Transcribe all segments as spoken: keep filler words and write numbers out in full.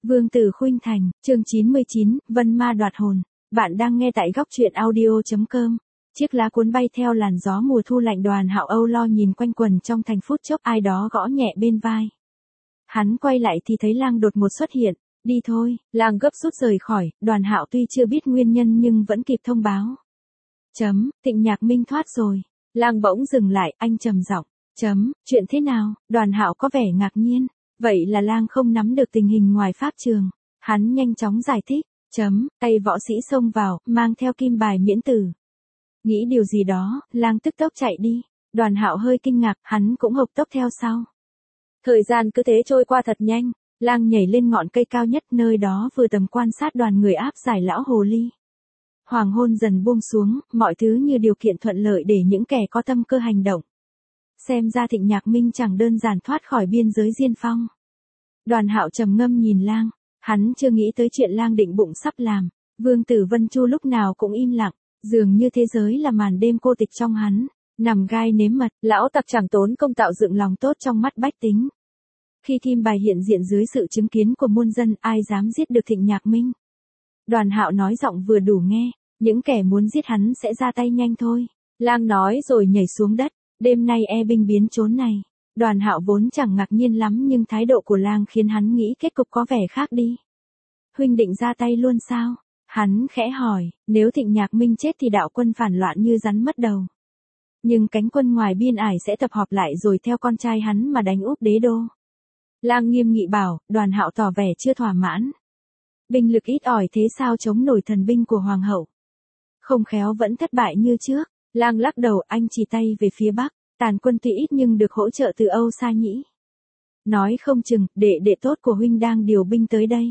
Vương tử Khuynh Thành, chương chín mươi chín, Vân Ma đoạt hồn. Bạn đang nghe tại góc truyện audio.com. Chiếc lá cuốn bay theo làn gió mùa thu lạnh, Đoàn Hạo âu lo nhìn quanh quần trong thành, phút chốc ai đó gõ nhẹ bên vai. Hắn quay lại thì thấy Lang đột ngột xuất hiện. Đi thôi, Lang gấp rút rời khỏi. Đoàn Hạo tuy chưa biết nguyên nhân nhưng vẫn kịp thông báo. Chấm, Thịnh Nhạc Minh thoát rồi. Lang bỗng dừng lại, anh trầm giọng. Chấm, chuyện thế nào? Đoàn Hạo có vẻ ngạc nhiên. Vậy là Lang không nắm được tình hình ngoài pháp trường. Hắn nhanh chóng giải thích. Chấm, tay võ sĩ xông vào, mang theo kim bài miễn tử. Nghĩ điều gì đó, Lang tức tốc chạy đi. Đoàn Hạo hơi kinh ngạc, hắn cũng hộc tốc theo sau. Thời gian cứ thế trôi qua thật nhanh. Lang nhảy lên ngọn cây cao nhất, nơi đó vừa tầm quan sát đoàn người áp giải lão hồ ly. Hoàng hôn dần buông xuống, mọi thứ như điều kiện thuận lợi để những kẻ có tâm cơ hành động. Xem ra Thịnh Nhạc Minh chẳng đơn giản thoát khỏi biên giới Diên Phong. Đoàn Hạo trầm ngâm nhìn Lang, hắn chưa nghĩ tới chuyện Lang định bụng sắp làm. Vương tử Vân Chu lúc nào cũng im lặng, dường như thế giới là màn đêm cô tịch trong hắn, nằm gai nếm mật. Lão tặc chẳng tốn công tạo dựng lòng tốt trong mắt bách tính. Khi kim bài hiện diện dưới sự chứng kiến của muôn dân, ai dám giết được Thịnh Nhạc Minh? Đoàn Hạo nói giọng vừa đủ nghe, những kẻ muốn giết hắn sẽ ra tay nhanh thôi. Lang nói rồi nhảy xuống đất. Đêm nay e binh biến chốn này. Đoàn Hạo vốn chẳng ngạc nhiên lắm nhưng thái độ của Lang khiến hắn nghĩ kết cục có vẻ khác đi. Huynh định ra tay luôn sao? Hắn khẽ hỏi, nếu Thịnh Nhạc Minh chết thì đạo quân phản loạn như rắn mất đầu. Nhưng cánh quân ngoài biên ải sẽ tập họp lại rồi theo con trai hắn mà đánh úp đế đô. Lang nghiêm nghị bảo. Đoàn Hạo tỏ vẻ chưa thỏa mãn. Binh lực ít ỏi thế sao chống nổi thần binh của hoàng hậu? Không khéo vẫn thất bại như trước. Lang lắc đầu, anh chỉ tay về phía bắc, tàn quân tuy ít nhưng được hỗ trợ từ Âu Sa Nhĩ. Nói không chừng, đệ đệ tốt của huynh đang điều binh tới đây.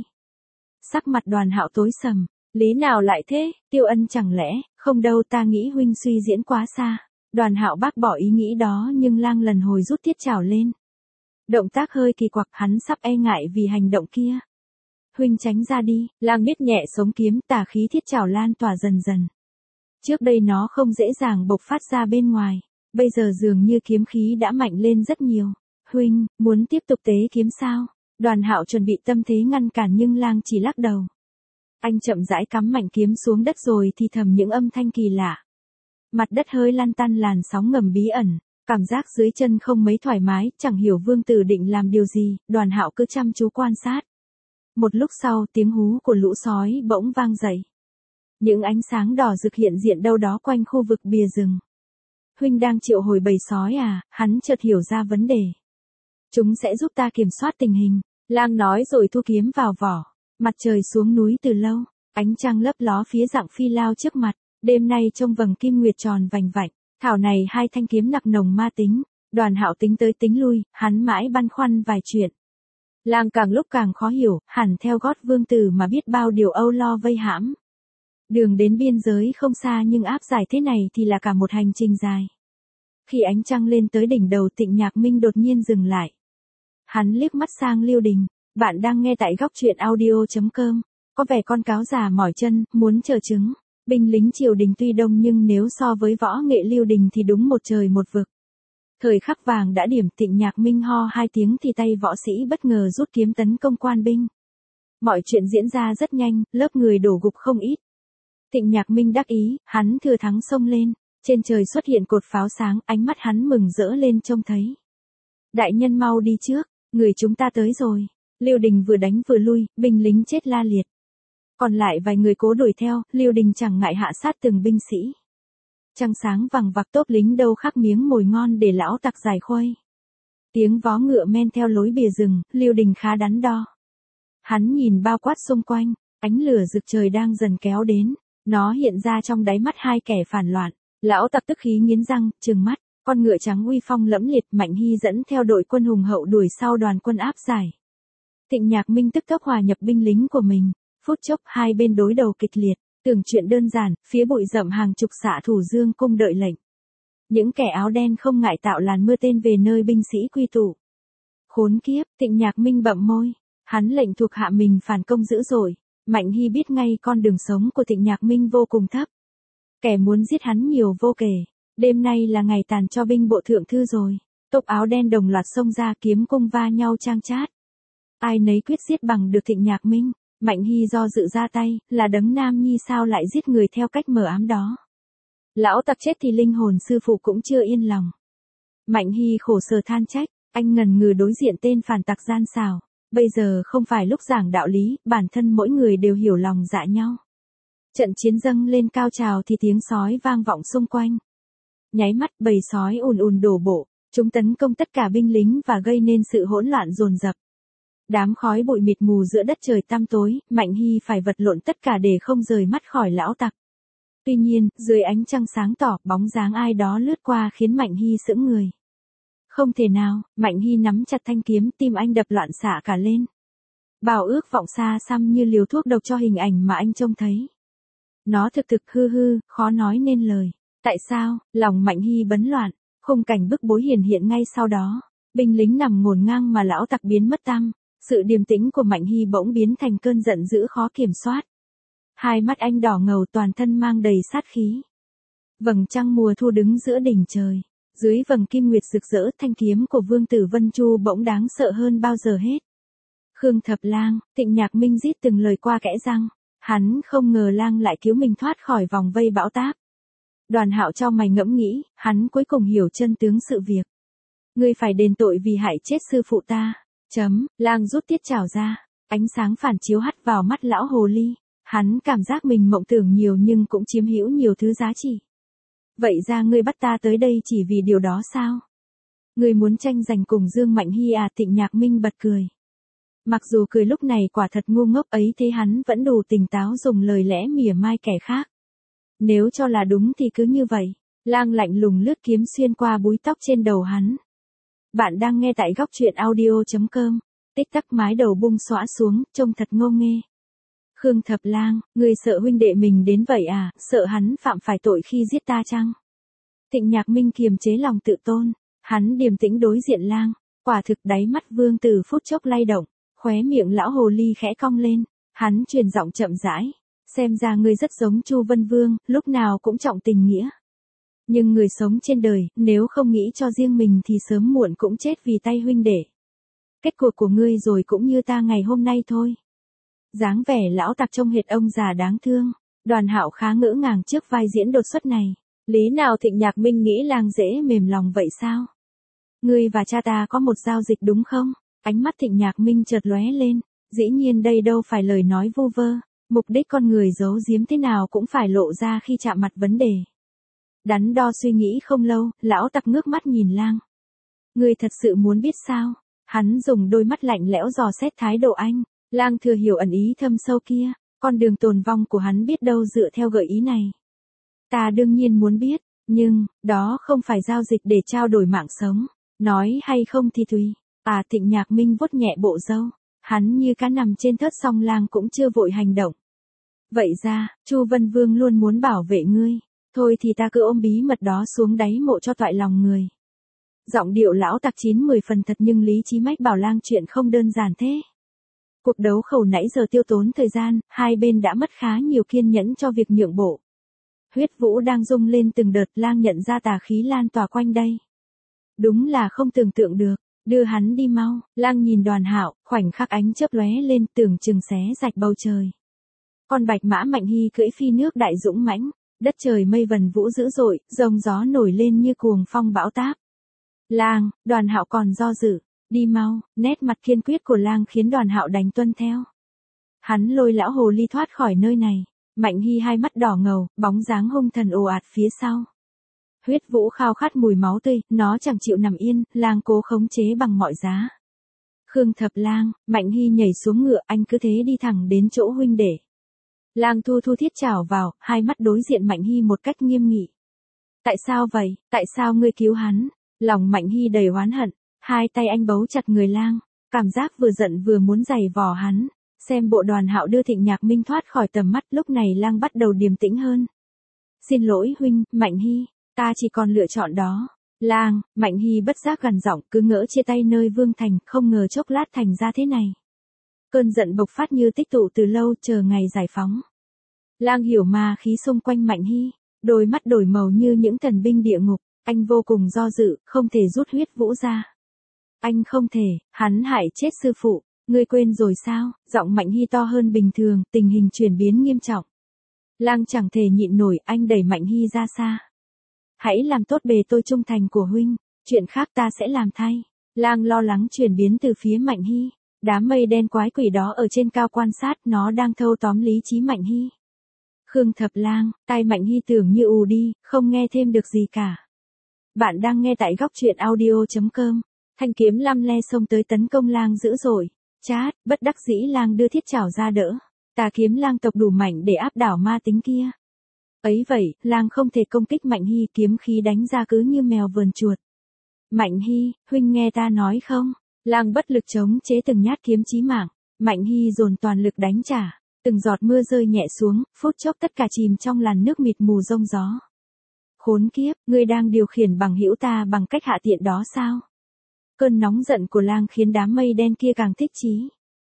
Sắc mặt Đoàn Hạo tối sầm, lý nào lại thế? Tiêu Ân chẳng lẽ? Không đâu, ta nghĩ huynh suy diễn quá xa. Đoàn Hạo bác bỏ ý nghĩ đó nhưng Lang lần hồi rút thiết trảo lên. Động tác hơi kỳ quặc, hắn sắp e ngại vì hành động kia. Huynh tránh ra đi. Lang biết nhẹ sống kiếm, tà khí thiết trảo lan tỏa dần dần. Trước đây nó không dễ dàng bộc phát ra bên ngoài, bây giờ dường như kiếm khí đã mạnh lên rất nhiều. Huynh, muốn tiếp tục tế kiếm sao? Đoàn Hạo chuẩn bị tâm thế ngăn cản nhưng Lang chỉ lắc đầu. Anh chậm rãi cắm mạnh kiếm xuống đất rồi thì thầm những âm thanh kỳ lạ. Mặt đất hơi lăn tăn, làn sóng ngầm bí ẩn, cảm giác dưới chân không mấy thoải mái, chẳng hiểu vương tử định làm điều gì. Đoàn Hạo cứ chăm chú quan sát. Một lúc sau, tiếng hú của lũ sói bỗng vang dậy. Những ánh sáng đỏ rực hiện diện đâu đó quanh khu vực bìa rừng. Huynh đang triệu hồi bầy sói à? Hắn chợt hiểu ra vấn đề. Chúng sẽ giúp ta kiểm soát tình hình. Lang nói rồi thu kiếm vào vỏ. Mặt trời xuống núi từ lâu, ánh trăng lấp ló phía rặng phi lao trước mặt. Đêm nay trông vầng kim nguyệt tròn vành vạnh. Thảo này hai thanh kiếm nặc nồng ma tính. Đoàn Hạo tính tới tính lui, hắn mãi băn khoăn vài chuyện. Lang càng lúc càng khó hiểu, hẳn theo gót vương tử mà biết bao điều âu lo vây hãm. Đường đến biên giới không xa nhưng áp giải thế này thì là cả một hành trình dài. Khi ánh trăng lên tới đỉnh đầu, Thịnh Nhạc Minh đột nhiên dừng lại. Hắn liếc mắt sang Liêu Đình. Bạn đang nghe tại góc truyện audio.com. Có vẻ con cáo già mỏi chân, muốn chờ chứng. Binh lính triều đình tuy đông nhưng nếu so với võ nghệ Liêu Đình thì đúng một trời một vực. Thời khắc vàng đã điểm, Thịnh Nhạc Minh ho hai tiếng thì tay võ sĩ bất ngờ rút kiếm tấn công quan binh. Mọi chuyện diễn ra rất nhanh, lớp người đổ gục không ít. Thịnh Nhạc Minh đắc ý, hắn thừa thắng xông lên. Trên trời xuất hiện cột pháo sáng, ánh mắt hắn mừng rỡ lên trông thấy. Đại nhân mau đi trước, người chúng ta tới rồi. Liêu Đình vừa đánh vừa lui, binh lính chết la liệt. Còn lại vài người cố đuổi theo, Liêu Đình chẳng ngại hạ sát từng binh sĩ. Trăng sáng vằng vặc, tốp lính đâu khắc miếng mồi ngon để lão tặc giải khuây. Tiếng vó ngựa men theo lối bìa rừng, Liêu Đình khá đắn đo. Hắn nhìn bao quát xung quanh, ánh lửa rực trời đang dần kéo đến. Nó hiện ra trong đáy mắt hai kẻ phản loạn. Lão tặc tức khí nghiến răng, trừng mắt. Con ngựa trắng uy phong lẫm liệt, Mạnh Hy dẫn theo đội quân hùng hậu đuổi sau đoàn quân áp giải. Thịnh Nhạc Minh tức tốc hòa nhập binh lính của mình. Phút chốc hai bên đối đầu kịch liệt. Tưởng chuyện đơn giản, phía bụi rậm hàng chục xạ thủ dương cung đợi lệnh. Những kẻ áo đen không ngại tạo làn mưa tên về nơi binh sĩ quy tụ. Khốn kiếp, Thịnh Nhạc Minh bậm môi. Hắn lệnh thuộc hạ mình phản công dữ dội. Mạnh Hy biết ngay con đường sống của Thịnh Nhạc Minh vô cùng thấp. Kẻ muốn giết hắn nhiều vô kể. Đêm nay là ngày tàn cho binh bộ thượng thư rồi. Tốp áo đen đồng loạt xông ra, kiếm cung va nhau chang chát. Ai nấy quyết giết bằng được Thịnh Nhạc Minh. Mạnh Hy do dự ra tay, là đấng nam nhi sao lại giết người theo cách mờ ám đó. Lão tặc chết thì linh hồn sư phụ cũng chưa yên lòng. Mạnh Hy khổ sở than trách, anh ngần ngừ đối diện tên phản tặc gian xảo. Bây giờ không phải lúc giảng đạo lý, bản thân mỗi người đều hiểu lòng dạ nhau. Trận chiến dâng lên cao trào thì tiếng sói vang vọng xung quanh. Nháy mắt bầy sói ùn ùn đổ bộ, chúng tấn công tất cả binh lính và gây nên sự hỗn loạn dồn dập. Đám khói bụi mịt mù giữa đất trời tăm tối, Mạnh Hy phải vật lộn tất cả để không rời mắt khỏi lão tặc. Tuy nhiên, dưới ánh trăng sáng tỏ, bóng dáng ai đó lướt qua khiến Mạnh Hy sững người. Không thể nào, Mạnh Hy nắm chặt thanh kiếm, tim anh đập loạn xạ cả lên. Bào ước vọng xa xăm như liều thuốc độc cho hình ảnh mà anh trông thấy. Nó thực thực hư hư, khó nói nên lời. Tại sao, lòng Mạnh Hy bấn loạn, khung cảnh bức bối hiển hiện ngay sau đó. Binh lính nằm ngổn ngang mà lão tặc biến mất tăm. Sự điềm tĩnh của Mạnh Hy bỗng biến thành cơn giận dữ khó kiểm soát. Hai mắt anh đỏ ngầu, toàn thân mang đầy sát khí. Vầng trăng mùa thu đứng giữa đỉnh trời. Dưới vầng kim nguyệt rực rỡ, thanh kiếm của Vương tử Vân Chu bỗng đáng sợ hơn bao giờ hết. Khương Thập Lang, Thịnh Nhạc Minh rít từng lời qua kẽ răng. Hắn không ngờ Lang lại cứu mình thoát khỏi vòng vây bão táp. Đoàn Hạo cho mày ngẫm nghĩ, hắn cuối cùng hiểu chân tướng sự việc. Ngươi phải đền tội vì hại chết sư phụ ta. Chấm, Lang rút tiết trảo ra, ánh sáng phản chiếu hắt vào mắt lão hồ ly. Hắn cảm giác mình mộng tưởng nhiều nhưng cũng chiếm hữu nhiều thứ giá trị. Vậy ra ngươi bắt ta tới đây chỉ vì điều đó sao? Ngươi muốn tranh giành cùng Dương Mạnh Hy à? Thịnh Nhạc Minh bật cười. Mặc dù cười lúc này quả thật ngu ngốc ấy thế hắn vẫn đủ tỉnh táo dùng lời lẽ mỉa mai kẻ khác. Nếu cho là đúng thì cứ như vậy. Lang lạnh lùng lướt kiếm xuyên qua búi tóc trên đầu hắn. Bạn đang nghe tại góc truyện audio chấm com. Tích tắc mái đầu bung xõa xuống, trông thật ngô nghê. Khương Thập Lang, ngươi sợ huynh đệ mình đến vậy à, sợ hắn phạm phải tội khi giết ta chăng? Thịnh Nhạc Minh kiềm chế lòng tự tôn, hắn điềm tĩnh đối diện Lang, quả thực đáy mắt Vương tử phút chốc lay động, khóe miệng lão hồ ly khẽ cong lên, hắn truyền giọng chậm rãi, xem ra ngươi rất giống Chu Vân Vương, lúc nào cũng trọng tình nghĩa. Nhưng người sống trên đời, nếu không nghĩ cho riêng mình thì sớm muộn cũng chết vì tay huynh đệ. Kết cục của ngươi rồi cũng như ta ngày hôm nay thôi. Dáng vẻ lão tặc trông hệt ông già đáng thương. Đoàn Hạo khá ngỡ ngàng trước vai diễn đột xuất này. Lý nào Thịnh Nhạc Minh nghĩ Lang dễ mềm lòng vậy sao? Ngươi và cha ta có một giao dịch đúng không? Ánh mắt Thịnh Nhạc Minh chợt lóe lên. Dĩ nhiên đây đâu phải lời nói vu vơ. Mục đích con người giấu giếm thế nào cũng phải lộ ra khi chạm mặt vấn đề. Đắn đo suy nghĩ không lâu, lão tặc ngước mắt nhìn Lang. Ngươi thật sự muốn biết sao? Hắn dùng đôi mắt lạnh lẽo dò xét thái độ anh. Lang thừa hiểu ẩn ý thâm sâu kia, con đường tồn vong của hắn biết đâu dựa theo gợi ý này. Ta đương nhiên muốn biết, nhưng, đó không phải giao dịch để trao đổi mạng sống, nói hay không thì tùy. À Thịnh Nhạc Minh vuốt nhẹ bộ râu, hắn như cá nằm trên thớt song Lang cũng chưa vội hành động. Vậy ra, Chu Vân Vương luôn muốn bảo vệ ngươi, thôi thì ta cứ ôm bí mật đó xuống đáy mộ cho toại lòng người. Giọng điệu lão tặc chín mười phần thật nhưng lý trí mách bảo Lang chuyện không đơn giản thế. Cuộc đấu khẩu nãy giờ tiêu tốn thời gian, hai bên đã mất khá nhiều kiên nhẫn cho việc nhượng bộ. Huyết vũ đang rung lên từng đợt, Lang nhận ra tà khí lan tỏa quanh đây. Đúng là không tưởng tượng được, đưa hắn đi mau. Lang nhìn Đoàn Hạo, khoảnh khắc ánh chớp lóe lên tưởng chừng xé rạch bầu trời. Con bạch mã Mạnh Hy cưỡi phi nước đại dũng mãnh, đất trời mây vần vũ dữ dội, rông gió nổi lên như cuồng phong bão táp. Lang, Đoàn Hạo còn do dự. Đi mau, nét mặt kiên quyết của Lang khiến Đoàn Hạo đành tuân theo. Hắn lôi lão hồ ly thoát khỏi nơi này. Mạnh Hy hai mắt đỏ ngầu, bóng dáng hung thần ồ ạt phía sau. Huyết vũ khao khát mùi máu tươi, nó chẳng chịu nằm yên, Lang cố khống chế bằng mọi giá. Khương Thập Lang, Mạnh Hy nhảy xuống ngựa, anh cứ thế đi thẳng đến chỗ huynh đệ. Lang thu thu thiết chảo vào, hai mắt đối diện Mạnh Hy một cách nghiêm nghị. Tại sao vậy, tại sao ngươi cứu hắn? Lòng Mạnh Hy đầy oán hận. Hai tay anh bấu chặt người Lang, cảm giác vừa giận vừa muốn giày vò hắn. Xem bộ Đoàn Hạo đưa Thịnh Nhạc Minh thoát khỏi tầm mắt, lúc này Lang bắt đầu điềm tĩnh hơn. Xin lỗi huynh, Mạnh Hy, ta chỉ còn lựa chọn đó. Lang, Mạnh Hy bất giác gằn giọng, cứ ngỡ chia tay nơi Vương Thành, không ngờ chốc lát thành ra thế này. Cơn giận bộc phát như tích tụ từ lâu, chờ ngày giải phóng. Lang hiểu ma khí xung quanh Mạnh Hy, đôi mắt đổi màu như những thần binh địa ngục, anh vô cùng do dự, không thể rút huyết vũ ra. Anh không thể, hắn hại chết sư phụ, Ngươi quên rồi sao? Giọng Mạnh Hy to hơn bình thường, tình hình chuyển biến nghiêm trọng. Lang chẳng thể nhịn nổi, anh đẩy Mạnh Hy ra xa. Hãy làm tốt bề tôi trung thành của huynh, chuyện khác ta sẽ làm thay. Lang lo lắng chuyển biến từ phía Mạnh Hy. Đám mây đen quái quỷ đó ở trên cao quan sát, nó đang thâu tóm lý trí Mạnh Hy. Khương Thập Lang, tai Mạnh Hy tưởng như ù đi, không nghe thêm được gì cả. Bạn đang nghe tại góc truyện audio chấm com. Thanh kiếm lăm le xông tới tấn công Lang dữ dội. Chát, bất đắc dĩ Lang đưa thiết chảo ra đỡ. Tà kiếm Lang tộc đủ mạnh để áp đảo ma tính kia. Ấy vậy, Lang không thể công kích Mạnh Hy, kiếm khí đánh ra cứ như mèo vờn chuột. Mạnh Hy, huynh nghe ta nói không? Lang bất lực chống chế từng nhát kiếm chí mạng. Mạnh Hy dồn toàn lực đánh trả. Từng giọt mưa rơi nhẹ xuống, phút chốc tất cả chìm trong làn nước mịt mù rông gió. Khốn kiếp, ngươi đang điều khiển bằng hữu ta bằng cách hạ tiện đó sao? Cơn nóng giận của Lang khiến đám mây đen kia càng thích chí.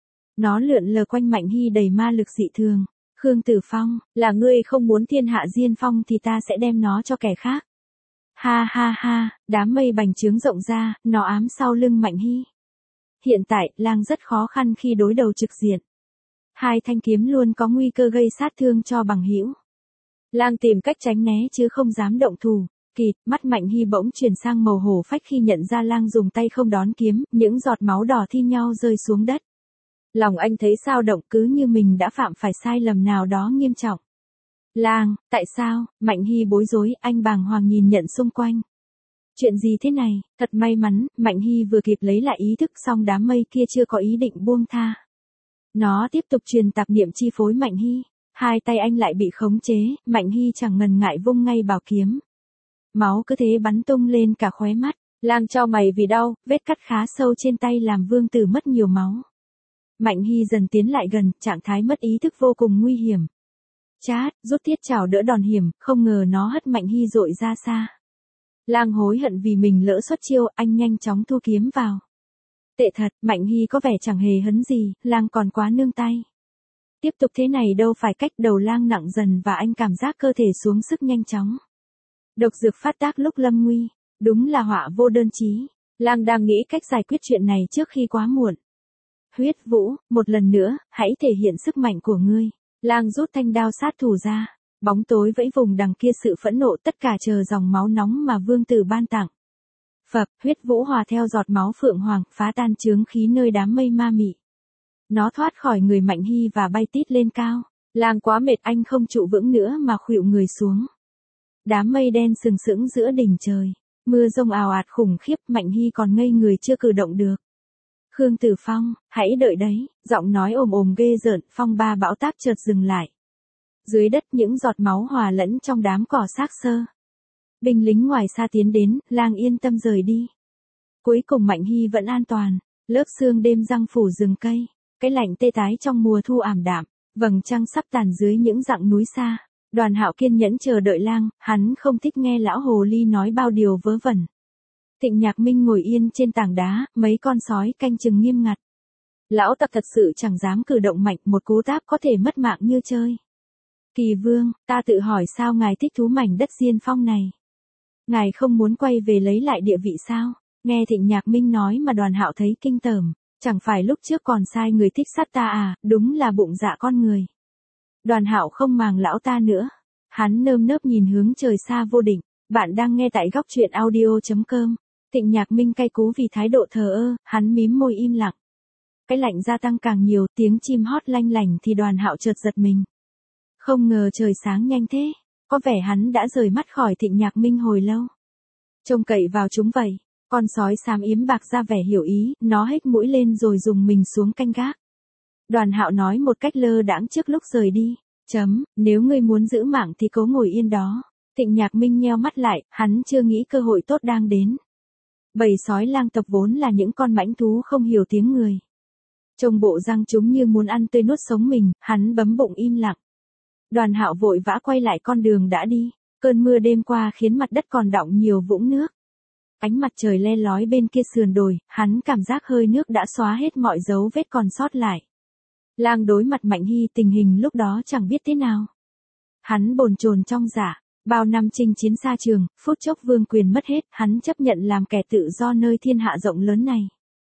Nó lượn lờ quanh Mạnh Hy đầy ma lực dị thường. Khương Tử Phong, là ngươi không muốn thiên hạ diên phong thì ta sẽ đem nó cho kẻ khác. Ha ha ha, đám mây bành trướng rộng ra, nó ám sau lưng Mạnh Hy. Hiện tại, Lang rất khó khăn khi đối đầu trực diện. Hai thanh kiếm luôn có nguy cơ gây sát thương cho bằng hữu. Lang tìm cách tránh né chứ không dám động thủ. Kịt, mắt Mạnh Hy bỗng chuyển sang màu hổ phách khi nhận ra Lang dùng tay không đón kiếm, những giọt máu đỏ thi nhau rơi xuống đất. Lòng anh thấy sao động, cứ như mình đã phạm phải sai lầm nào đó nghiêm trọng. Lang, tại sao? Mạnh Hy bối rối, anh bàng hoàng nhìn nhận xung quanh. Chuyện gì thế này? Thật may mắn, Mạnh Hy vừa kịp lấy lại ý thức, xong đám mây kia chưa có ý định buông tha. Nó tiếp tục truyền tạp niệm chi phối Mạnh Hy. Hai tay anh lại bị khống chế, Mạnh Hy chẳng ngần ngại vung ngay bảo kiếm. Máu cứ thế bắn tung lên cả khóe mắt. Lang chau mày vì đau, vết cắt khá sâu trên tay làm vương tử mất nhiều máu. Mạnh Hy dần tiến lại gần, trạng thái mất ý thức vô cùng nguy hiểm. Chát, rút thiết chảo đỡ đòn hiểm, không ngờ nó hất Mạnh Hy dội ra xa. Lang hối hận vì mình lỡ xuất chiêu, anh nhanh chóng thu kiếm vào. Tệ thật, Mạnh Hy có vẻ chẳng hề hấn gì, Lang còn quá nương tay. Tiếp tục thế này đâu phải cách, đầu Lang nặng dần và anh cảm giác cơ thể xuống sức nhanh chóng. Độc dược phát tác lúc lâm nguy, đúng là họa vô đơn chí. Lang đang nghĩ cách giải quyết chuyện này trước khi quá muộn. Huyết Vũ, một lần nữa, hãy thể hiện sức mạnh của ngươi. Lang rút thanh đao sát thủ ra. Bóng tối vẫy vùng đằng kia sự phẫn nộ, tất cả chờ dòng máu nóng mà vương tử ban tặng. Phập, huyết vũ hòa theo giọt máu phượng hoàng, phá tan chướng khí nơi đám mây ma mị. Nó thoát khỏi người Mạnh Hy và bay tít lên cao. Lang quá mệt, anh không trụ vững nữa mà khuỵu người xuống. Đám mây đen sừng sững giữa đỉnh trời. Mưa rông ào ạt khủng khiếp, Mạnh Hy còn ngây người chưa cử động được. Khương Tử Phong, hãy đợi đấy, giọng nói ồm ồm ghê rợn, phong ba bão táp chợt dừng lại. Dưới đất những giọt máu hòa lẫn trong đám cỏ xác xơ. Binh lính ngoài xa tiến đến, Lang yên tâm rời đi. Cuối cùng Mạnh Hy vẫn an toàn, lớp sương đêm răng phủ rừng cây, cái lạnh tê tái trong mùa thu ảm đạm, vầng trăng sắp tàn dưới những dặng núi xa. Đoàn Hạo kiên nhẫn chờ đợi Lang, hắn không thích nghe lão hồ ly nói bao điều vớ vẩn. Thịnh Nhạc Minh ngồi yên trên tảng đá, mấy con sói canh chừng nghiêm ngặt. Lão tặc thật sự chẳng dám cử động mạnh, một cú táp có thể mất mạng như chơi. Kỳ Vương, ta tự hỏi sao ngài thích thú mảnh đất Diên Phong này? Ngài không muốn quay về lấy lại địa vị sao? Nghe Thịnh Nhạc Minh nói mà Đoàn Hạo thấy kinh tởm, chẳng phải lúc trước còn sai người thích sát ta à, đúng là bụng dạ con người. Đoàn Hạo không màng lão ta nữa, hắn nơm nớp nhìn hướng trời xa vô định. Bạn đang nghe tại góc truyện audio chấm com. Thịnh Nhạc Minh cay cú vì thái độ thờ ơ, hắn mím môi im lặng. Cái lạnh gia tăng càng nhiều, tiếng chim hót lanh lảnh thì Đoàn Hạo chợt giật mình. Không ngờ trời sáng nhanh thế, có vẻ hắn đã rời mắt khỏi Thịnh Nhạc Minh hồi lâu. Trông cậy vào chúng vậy, con sói xám yếm bạc ra vẻ hiểu ý, nó hếch mũi lên rồi dùng mình xuống canh gác. Đoàn Hạo nói một cách lơ đãng trước lúc rời đi, chấm, nếu ngươi muốn giữ mạng thì cố ngồi yên đó. Thịnh Nhạc Minh nheo mắt lại, hắn chưa nghĩ cơ hội tốt đang đến. Bầy sói lang tộc vốn là những con mãnh thú không hiểu tiếng người. Trông bộ răng chúng như muốn ăn tươi nuốt sống mình, hắn bấm bụng im lặng. Đoàn Hạo vội vã quay lại con đường đã đi, cơn mưa đêm qua khiến mặt đất còn đọng nhiều vũng nước. Ánh mặt trời le lói bên kia sườn đồi, hắn cảm giác hơi nước đã xóa hết mọi dấu vết còn sót lại. Lang đối mặt Mạnh Hy, tình hình lúc đó chẳng biết thế nào. Hắn bồn chồn trong dạ, bao năm chinh chiến xa trường, phút chốc vương quyền mất hết, hắn chấp nhận làm kẻ tự do nơi thiên hạ rộng lớn này.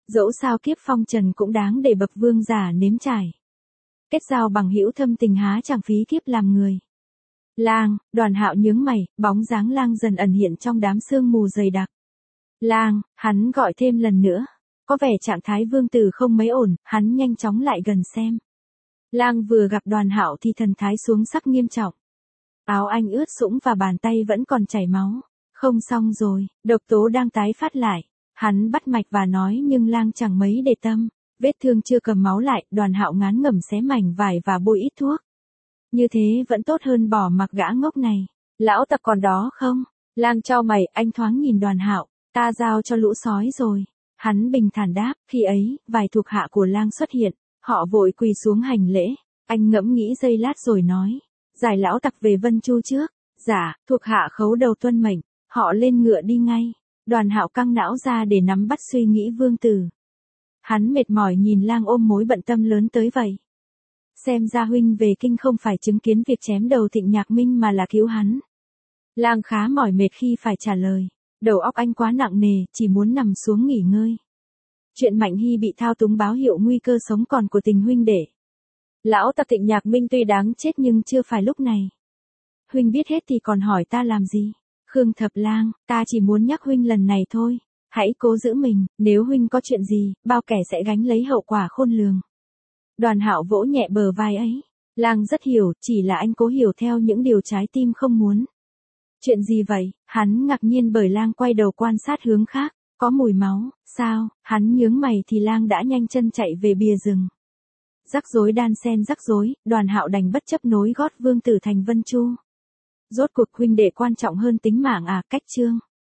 Dẫu sao kiếp phong trần cũng đáng để bậc vương giả nếm trải. Kết giao bằng hữu thâm tình há chẳng phí kiếp làm người. Lang, Đoàn Hạo nhướng mày, bóng dáng Lang dần ẩn hiện trong đám sương mù dày đặc. Lang, hắn gọi thêm lần nữa. Có vẻ trạng thái vương tử không mấy ổn, hắn nhanh chóng lại gần xem. Lang vừa gặp Đoàn Hạo thì thần thái xuống sắc nghiêm trọng. Áo anh ướt sũng và bàn tay vẫn còn chảy máu. Không xong rồi, độc tố đang tái phát lại. Hắn bắt mạch và nói nhưng Lang chẳng mấy để tâm. Vết thương chưa cầm máu lại, Đoàn Hạo ngán ngẩm xé mảnh vải và bôi ít thuốc. Như thế vẫn tốt hơn bỏ mặc gã ngốc này. Lão Tặc còn đó không? Lang chau mày, anh thoáng nhìn Đoàn Hạo. Ta giao cho lũ sói rồi. Hắn bình thản đáp, khi ấy, vài thuộc hạ của Lang xuất hiện. Họ vội quỳ xuống hành lễ. Anh ngẫm nghĩ giây lát rồi nói. Giải Lão Tặc về Vân Chu trước. Dạ, thuộc hạ khấu đầu tuân mệnh. Họ lên ngựa đi ngay. Đoàn Hạo căng não ra để nắm bắt suy nghĩ vương tử. Hắn mệt mỏi nhìn Lang ôm mối bận tâm lớn tới vậy. Xem ra huynh về kinh không phải chứng kiến việc chém đầu Thịnh Nhạc Minh mà là cứu hắn. Lang khá mỏi mệt khi phải trả lời. Đầu óc anh quá nặng nề, chỉ muốn nằm xuống nghỉ ngơi. Chuyện Mạnh Hy bị thao túng báo hiệu nguy cơ sống còn của tình huynh đệ. Lão Tặc Thịnh Nhạc Minh tuy đáng chết nhưng chưa phải lúc này. Huynh biết hết thì còn hỏi ta làm gì? Khương Thập Lang, ta chỉ muốn nhắc huynh lần này thôi. Hãy cố giữ mình, nếu huynh có chuyện gì, bao kẻ sẽ gánh lấy hậu quả khôn lường. Đoàn Hạo vỗ nhẹ bờ vai ấy. Lang rất hiểu, chỉ là anh cố hiểu theo những điều trái tim không muốn. Chuyện gì vậy? Hắn ngạc nhiên bởi Lang quay đầu quan sát hướng khác. Có mùi máu, sao? Hắn nhướng mày thì Lang đã nhanh chân chạy về bìa rừng. Rắc rối đan xen rắc rối, Đoàn Hạo đành bất chấp nối gót vương tử thành Vân Chu. Rốt cuộc huynh đệ quan trọng hơn tính mạng à, cách chương.